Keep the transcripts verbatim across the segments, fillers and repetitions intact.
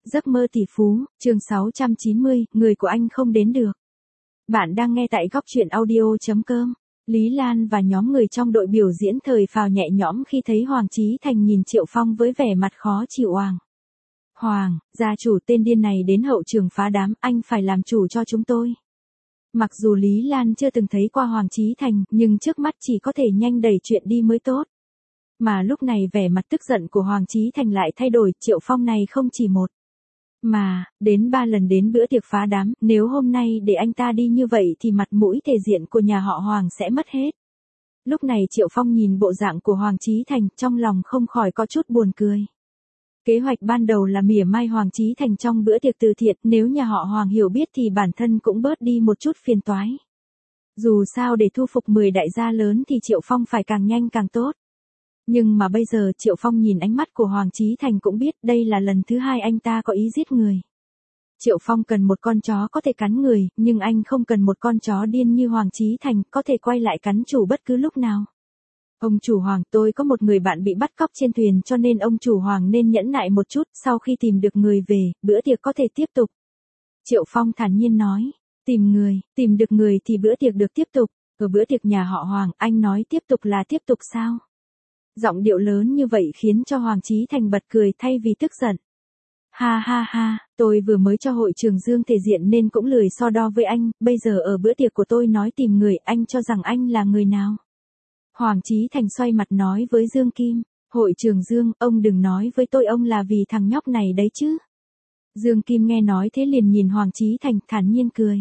Giấc mơ tỷ phú, chương sáu trăm chín mươi, người của anh không đến được. Bạn đang nghe tại góc truyện audio chấm com. Lý Lan và nhóm người trong đội biểu diễn thời phào nhẹ nhõm khi thấy Hoàng Chí Thành nhìn Triệu Phong với vẻ mặt khó chịu oàng. Hoàng, gia chủ tên điên này đến hậu trường phá đám, anh phải làm chủ cho chúng tôi. Mặc dù Lý Lan chưa từng thấy qua Hoàng Chí Thành, nhưng trước mắt chỉ có thể nhanh đẩy chuyện đi mới tốt. Mà lúc này vẻ mặt tức giận của Hoàng Chí Thành lại thay đổi, Triệu Phong này không chỉ một, mà, đến ba lần đến bữa tiệc phá đám, nếu hôm nay để anh ta đi như vậy thì mặt mũi thể diện của nhà họ Hoàng sẽ mất hết. Lúc này Triệu Phong nhìn bộ dạng của Hoàng Chí Thành, trong lòng không khỏi có chút buồn cười. Kế hoạch ban đầu là mỉa mai Hoàng Chí Thành trong bữa tiệc từ thiện, nếu nhà họ Hoàng hiểu biết thì bản thân cũng bớt đi một chút phiền toái. Dù sao để thu phục mười đại gia lớn thì Triệu Phong phải càng nhanh càng tốt. Nhưng mà bây giờ Triệu Phong nhìn ánh mắt của Hoàng Chí Thành cũng biết đây là lần thứ hai anh ta có ý giết người. Triệu Phong cần một con chó có thể cắn người, nhưng anh không cần một con chó điên như Hoàng Chí Thành có thể quay lại cắn chủ bất cứ lúc nào. Ông chủ Hoàng, tôi có một người bạn bị bắt cóc trên thuyền cho nên ông chủ Hoàng nên nhẫn nại một chút, sau khi tìm được người về, bữa tiệc có thể tiếp tục. Triệu Phong thản nhiên nói, tìm người, tìm được người thì bữa tiệc được tiếp tục, ở bữa tiệc nhà họ Hoàng, anh nói tiếp tục là tiếp tục sao? Giọng điệu lớn như vậy khiến cho Hoàng Chí Thành bật cười thay vì tức giận. Ha ha ha, tôi vừa mới cho hội trường Dương thể diện nên cũng lười so đo với anh, bây giờ ở bữa tiệc của tôi nói tìm người, anh cho rằng anh là người nào? Hoàng Chí Thành xoay mặt nói với Dương Kim, hội trường Dương, ông đừng nói với tôi ông là vì thằng nhóc này đấy chứ. Dương Kim nghe nói thế liền nhìn Hoàng Chí Thành thản nhiên cười.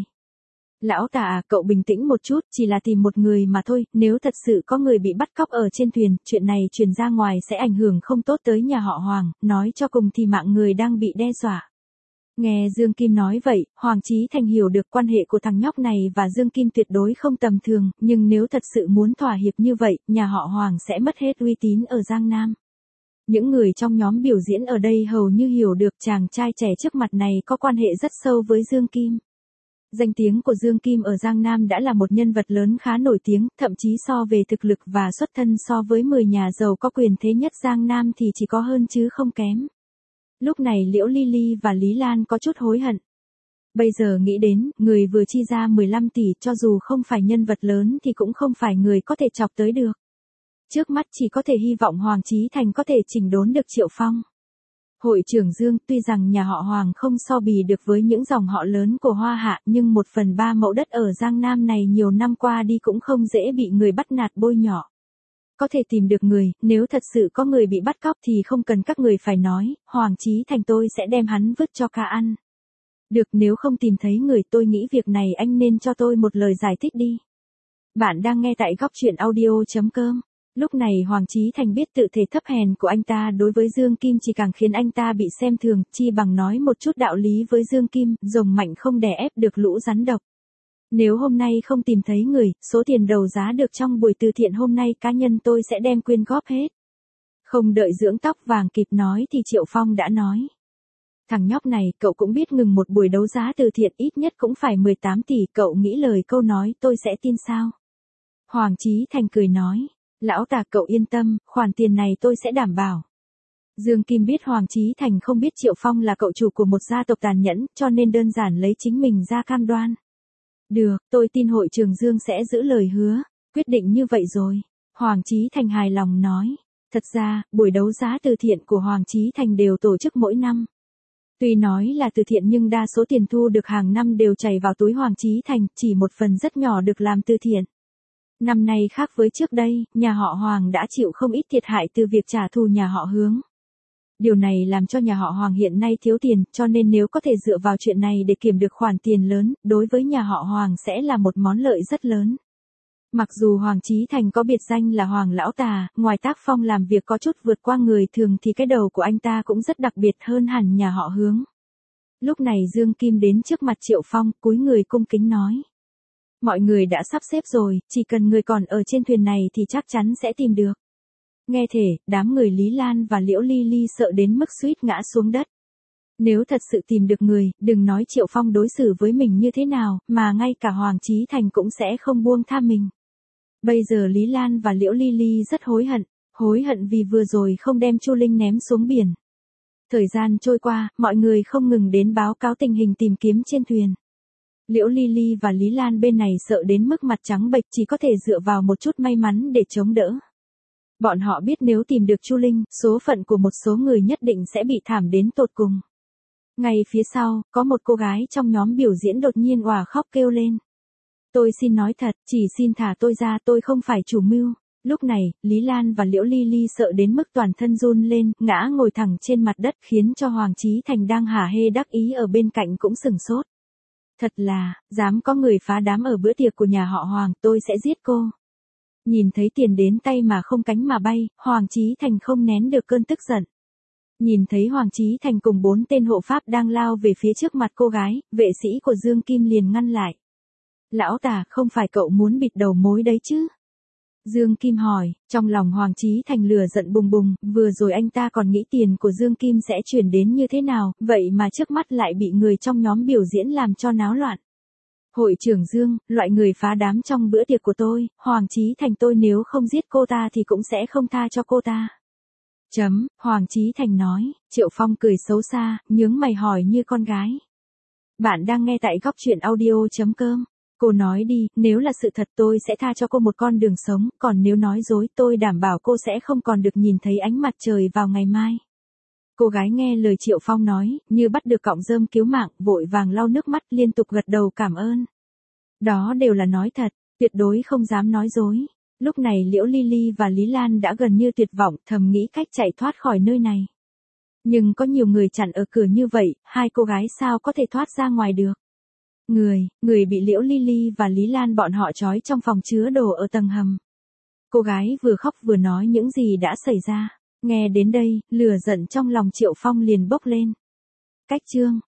Lão Tả à, cậu bình tĩnh một chút, chỉ là tìm một người mà thôi, nếu thật sự có người bị bắt cóc ở trên thuyền, chuyện này truyền ra ngoài sẽ ảnh hưởng không tốt tới nhà họ Hoàng, nói cho cùng thì mạng người đang bị đe dọa. Nghe Dương Kim nói vậy, Hoàng Chí Thành hiểu được quan hệ của thằng nhóc này và Dương Kim tuyệt đối không tầm thường, nhưng nếu thật sự muốn thỏa hiệp như vậy, nhà họ Hoàng sẽ mất hết uy tín ở Giang Nam. Những người trong nhóm biểu diễn ở đây hầu như hiểu được chàng trai trẻ trước mặt này có quan hệ rất sâu với Dương Kim. Danh tiếng của Dương Kim ở Giang Nam đã là một nhân vật lớn khá nổi tiếng, thậm chí so về thực lực và xuất thân so với mười nhà giàu có quyền thế nhất Giang Nam thì chỉ có hơn chứ không kém. Lúc này Liễu Ly Ly và Lý Lan có chút hối hận. Bây giờ nghĩ đến, người vừa chi ra mười lăm tỷ cho dù không phải nhân vật lớn thì cũng không phải người có thể chọc tới được. Trước mắt chỉ có thể hy vọng Hoàng Chí Thành có thể chỉnh đốn được Triệu Phong. Hội trưởng Dương, tuy rằng nhà họ Hoàng không so bì được với những dòng họ lớn của Hoa Hạ, nhưng một phần ba mẫu đất ở Giang Nam này nhiều năm qua đi cũng không dễ bị người bắt nạt bôi nhọ. Có thể tìm được người, nếu thật sự có người bị bắt cóc thì không cần các người phải nói, Hoàng Chí Thành tôi sẽ đem hắn vứt cho cá ăn. Được, nếu không tìm thấy người tôi nghĩ việc này anh nên cho tôi một lời giải thích đi. Bạn đang nghe tại góc truyện audio chấm com. Lúc này Hoàng Chí Thành biết tự thể thấp hèn của anh ta đối với Dương Kim chỉ càng khiến anh ta bị xem thường, chi bằng nói một chút đạo lý với Dương Kim, rồng mạnh không đè ép được lũ rắn độc. Nếu hôm nay không tìm thấy người, số tiền đầu giá được trong buổi từ thiện hôm nay cá nhân tôi sẽ đem quyên góp hết. Không đợi dưỡng tóc vàng kịp nói thì Triệu Phong đã nói. Thằng nhóc này, cậu cũng biết ngừng một buổi đấu giá từ thiện ít nhất cũng phải mười tám tỷ, cậu nghĩ lời câu nói tôi sẽ tin sao? Hoàng Chí Thành cười nói. Lão Tả, cậu yên tâm, khoản tiền này tôi sẽ đảm bảo. Dương Kim biết Hoàng Chí Thành không biết Triệu Phong là cậu chủ của một gia tộc tàn nhẫn, cho nên đơn giản lấy chính mình ra cam đoan. Được, tôi tin hội trường Dương sẽ giữ lời hứa, quyết định như vậy rồi. Hoàng Chí Thành hài lòng nói. Thật ra, buổi đấu giá từ thiện của Hoàng Chí Thành đều tổ chức mỗi năm. Tuy nói là từ thiện nhưng đa số tiền thu được hàng năm đều chảy vào túi Hoàng Chí Thành, chỉ một phần rất nhỏ được làm từ thiện. Năm nay khác với trước đây, nhà họ Hoàng đã chịu không ít thiệt hại từ việc trả thù nhà họ Hướng. Điều này làm cho nhà họ Hoàng hiện nay thiếu tiền, cho nên nếu có thể dựa vào chuyện này để kiếm được khoản tiền lớn, đối với nhà họ Hoàng sẽ là một món lợi rất lớn. Mặc dù Hoàng Chí Thành có biệt danh là Hoàng Lão Tà, ngoài tác phong làm việc có chút vượt qua người thường thì cái đầu của anh ta cũng rất đặc biệt hơn hẳn nhà họ Hướng. Lúc này Dương Kim đến trước mặt Triệu Phong, cúi người cung kính nói. Mọi người đã sắp xếp rồi, chỉ cần người còn ở trên thuyền này thì chắc chắn sẽ tìm được. Nghe thể, đám người Lý Lan và Liễu Ly Ly sợ đến mức suýt ngã xuống đất. Nếu thật sự tìm được người, đừng nói Triệu Phong đối xử với mình như thế nào, mà ngay cả Hoàng Chí Thành cũng sẽ không buông tha mình. Bây giờ Lý Lan và Liễu Ly Ly rất hối hận, hối hận vì vừa rồi không đem Chu Linh ném xuống biển. Thời gian trôi qua, mọi người không ngừng đến báo cáo tình hình tìm kiếm trên thuyền. Liễu Ly Ly và Lý Lan bên này sợ đến mức mặt trắng bệch, chỉ có thể dựa vào một chút may mắn để chống đỡ. Bọn họ biết nếu tìm được Chu Linh, số phận của một số người nhất định sẽ bị thảm đến tột cùng. Ngay phía sau, có một cô gái trong nhóm biểu diễn đột nhiên òa khóc kêu lên. Tôi xin nói thật, chỉ xin thả tôi ra, tôi không phải chủ mưu. Lúc này, Lý Lan và Liễu Ly Ly sợ đến mức toàn thân run lên, ngã ngồi thẳng trên mặt đất, khiến cho Hoàng Chí Thành đang hả hê đắc ý ở bên cạnh cũng sừng sốt. Thật là, dám có người phá đám ở bữa tiệc của nhà họ Hoàng, tôi sẽ giết cô. Nhìn thấy tiền đến tay mà không cánh mà bay, Hoàng Chí Thành không nén được cơn tức giận. Nhìn thấy Hoàng Chí Thành cùng bốn tên hộ pháp đang lao về phía trước mặt cô gái, vệ sĩ của Dương Kim liền ngăn lại. Lão Tả, không phải cậu muốn bịt đầu mối đấy chứ? Dương Kim hỏi, trong lòng Hoàng Chí Thành lửa giận bùng bùng, vừa rồi anh ta còn nghĩ tiền của Dương Kim sẽ chuyển đến như thế nào, vậy mà trước mắt lại bị người trong nhóm biểu diễn làm cho náo loạn. Hội trưởng Dương, loại người phá đám trong bữa tiệc của tôi, Hoàng Chí Thành tôi nếu không giết cô ta thì cũng sẽ không tha cho cô ta. Chấm, Hoàng Chí Thành nói, Triệu Phong cười xấu xa, nhướng mày hỏi như con gái. Bạn đang nghe tại góc truyện audio.com. Cô nói đi, nếu là sự thật tôi sẽ tha cho cô một con đường sống, còn nếu nói dối tôi đảm bảo cô sẽ không còn được nhìn thấy ánh mặt trời vào ngày mai. Cô gái nghe lời Triệu Phong nói, như bắt được cọng rơm cứu mạng, vội vàng lau nước mắt liên tục gật đầu cảm ơn. Đó đều là nói thật, tuyệt đối không dám nói dối. Lúc này Liễu Ly Ly và Lý Lan đã gần như tuyệt vọng, thầm nghĩ cách chạy thoát khỏi nơi này. Nhưng có nhiều người chặn ở cửa như vậy, hai cô gái sao có thể thoát ra ngoài được. Người, người bị Liễu Ly Ly và Lý Lan bọn họ trói trong phòng chứa đồ ở tầng hầm. Cô gái vừa khóc vừa nói những gì đã xảy ra. Nghe đến đây, lửa giận trong lòng Triệu Phong liền bốc lên. Cách chương